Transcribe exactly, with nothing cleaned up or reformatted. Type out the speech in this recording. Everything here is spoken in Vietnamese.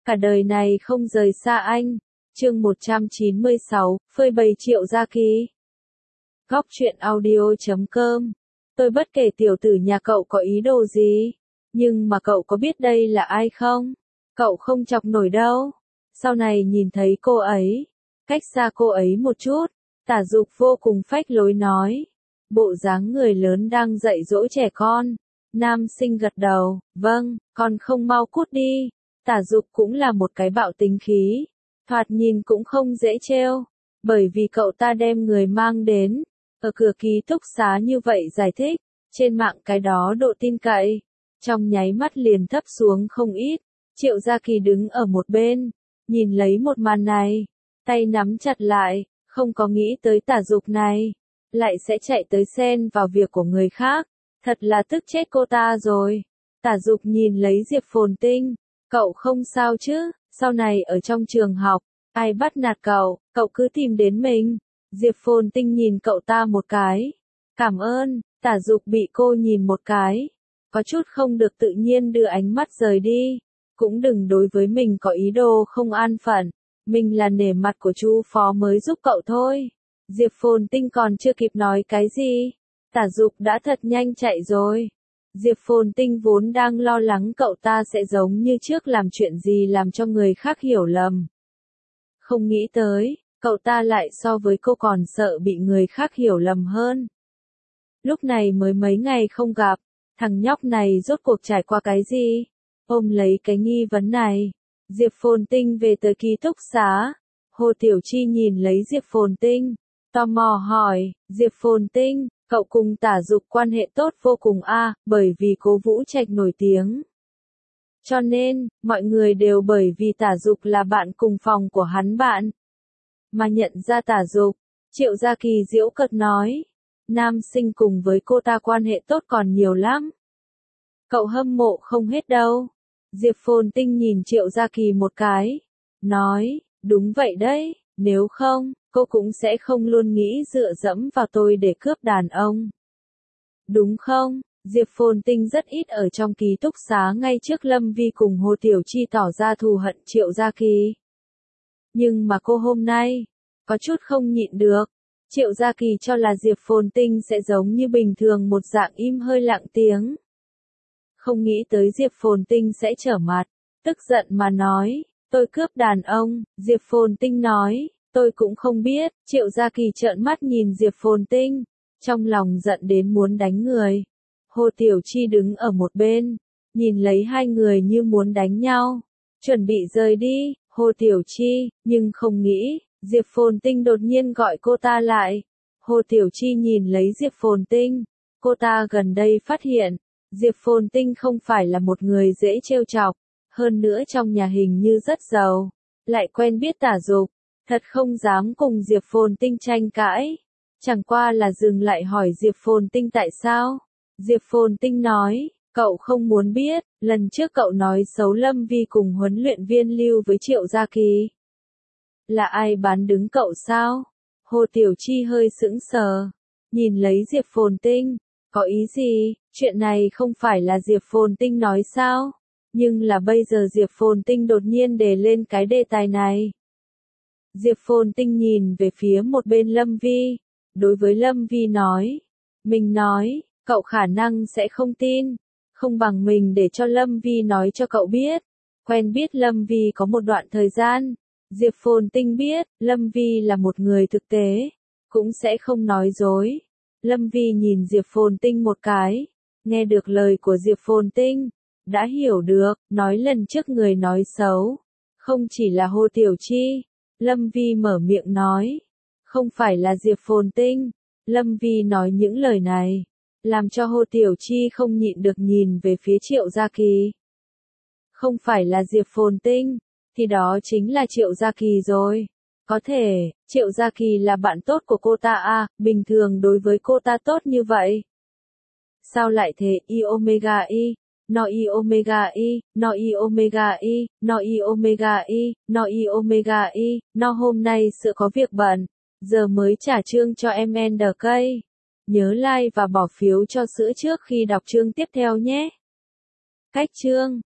cả đời này không rời xa anh. Chương một trăm chín mươi sáu, phơi bày Triệu Gia Kỳ. Góc truyện audio chấm com. Tôi bất kể tiểu tử nhà cậu có ý đồ gì, nhưng mà cậu có biết đây là ai không? Cậu không chọc nổi đâu. Sau này nhìn thấy cô ấy, cách xa cô ấy một chút, Tả Dục vô cùng phách lối nói. Bộ dáng người lớn đang dạy dỗ trẻ con. Nam sinh gật đầu, vâng, còn không mau cút đi. Tả Dục cũng là một cái bạo tính khí, thoạt nhìn cũng không dễ trêu, bởi vì cậu ta đem người mang đến, ở cửa ký túc xá như vậy giải thích, trên mạng cái đó độ tin cậy, trong nháy mắt liền thấp xuống không ít. Triệu Gia Kỳ đứng ở một bên, nhìn lấy một màn này, tay nắm chặt lại, không có nghĩ tới Tả Dục này, lại sẽ chạy tới xen vào việc của người khác, thật là tức chết cô ta rồi. Tả Dục nhìn lấy Diệp Phồn Tinh, cậu không sao chứ, sau này ở trong trường học, ai bắt nạt cậu, cậu cứ tìm đến mình. Diệp Phồn Tinh nhìn cậu ta một cái, cảm ơn. Tả Dục bị cô nhìn một cái, có chút không được tự nhiên đưa ánh mắt rời đi, cũng đừng đối với mình có ý đồ không an phận, mình là nể mặt của chú phó mới giúp cậu thôi. Diệp Phồn Tinh còn chưa kịp nói cái gì, Tả Dục đã thật nhanh chạy rồi. Diệp Phồn Tinh vốn đang lo lắng cậu ta sẽ giống như trước làm chuyện gì làm cho người khác hiểu lầm. Không nghĩ tới, cậu ta lại so với cô còn sợ bị người khác hiểu lầm hơn. Lúc này mới mấy ngày không gặp, thằng nhóc này rốt cuộc trải qua cái gì? Ôm lấy cái nghi vấn này, Diệp Phồn Tinh về tới ký túc xá. Hồ Tiểu Chi nhìn lấy Diệp Phồn Tinh, tò mò hỏi, Diệp Phồn Tinh, cậu cùng Tả Dục quan hệ tốt vô cùng a, à, bởi vì Cố Vũ Trạch nổi tiếng. Cho nên, mọi người đều bởi vì Tả Dục là bạn cùng phòng của hắn bạn, mà nhận ra Tả Dục. Triệu Gia Kỳ giễu cợt nói, nam sinh cùng với cô ta quan hệ tốt còn nhiều lắm. Cậu hâm mộ không hết đâu. Diệp Phồn Tinh nhìn Triệu Gia Kỳ một cái, nói, đúng vậy đấy, nếu không, cô cũng sẽ không luôn nghĩ dựa dẫm vào tôi để cướp đàn ông. Đúng không? Diệp Phồn Tinh rất ít ở trong ký túc xá ngay trước Lâm Vi cùng Hồ Tiểu Chi tỏ ra thù hận Triệu Gia Kỳ. Nhưng mà cô hôm nay, có chút không nhịn được. Triệu Gia Kỳ cho là Diệp Phồn Tinh sẽ giống như bình thường một dạng im hơi lặng tiếng. Không nghĩ tới Diệp Phồn Tinh sẽ trở mặt, tức giận mà nói, tôi cướp đàn ông. Diệp Phồn Tinh nói, tôi cũng không biết. Triệu Gia Kỳ trợn mắt nhìn Diệp Phồn Tinh, trong lòng giận đến muốn đánh người. Hồ Tiểu Chi đứng ở một bên, nhìn lấy hai người như muốn đánh nhau, chuẩn bị rời đi. Hồ Tiểu Chi, nhưng không nghĩ, Diệp Phồn Tinh đột nhiên gọi cô ta lại. Hồ Tiểu Chi nhìn lấy Diệp Phồn Tinh, cô ta gần đây phát hiện, Diệp Phồn Tinh không phải là một người dễ trêu chọc, hơn nữa trong nhà hình như rất giàu, lại quen biết Tả Dục, thật không dám cùng Diệp Phồn Tinh tranh cãi, chẳng qua là dừng lại hỏi Diệp Phồn Tinh tại sao. Diệp Phồn Tinh nói, cậu không muốn biết, lần trước cậu nói xấu Lâm Vi cùng huấn luyện viên Lưu với Triệu Gia Kỳ. Là ai bán đứng cậu sao? Hồ Tiểu Chi hơi sững sờ, nhìn lấy Diệp Phồn Tinh, có ý gì? Chuyện này không phải là Diệp Phồn Tinh nói sao? Nhưng là bây giờ Diệp Phồn Tinh đột nhiên đề lên cái đề tài này. Diệp Phồn Tinh nhìn về phía một bên Lâm Vi, đối với Lâm Vi nói, mình nói, cậu khả năng sẽ không tin, không bằng mình để cho Lâm Vi nói cho cậu biết. Quen biết Lâm Vi có một đoạn thời gian, Diệp Phồn Tinh biết, Lâm Vi là một người thực tế, cũng sẽ không nói dối. Lâm Vi nhìn Diệp Phồn Tinh một cái, nghe được lời của Diệp Phồn Tinh, đã hiểu được, nói lần trước người nói xấu, không chỉ là Hồ Tiểu Chi. Lâm Vi mở miệng nói, không phải là Diệp Phồn Tinh. Lâm Vi nói những lời này, làm cho Hồ Tiểu Chi không nhịn được nhìn về phía Triệu Gia Kỳ. Không phải là Diệp Phồn Tinh, thì đó chính là Triệu Gia Kỳ rồi. Có thể, Triệu Gia Kỳ là bạn tốt của cô ta à, bình thường đối với cô ta tốt như vậy. Sao lại thế? I omega i, no i omega i, no i omega i, no i omega i, no i omega i, no hôm nay sợ có việc bận, giờ mới trả chương cho em en đê ca. Nhớ like và bỏ phiếu cho sữa trước khi đọc chương tiếp theo nhé. Cách chương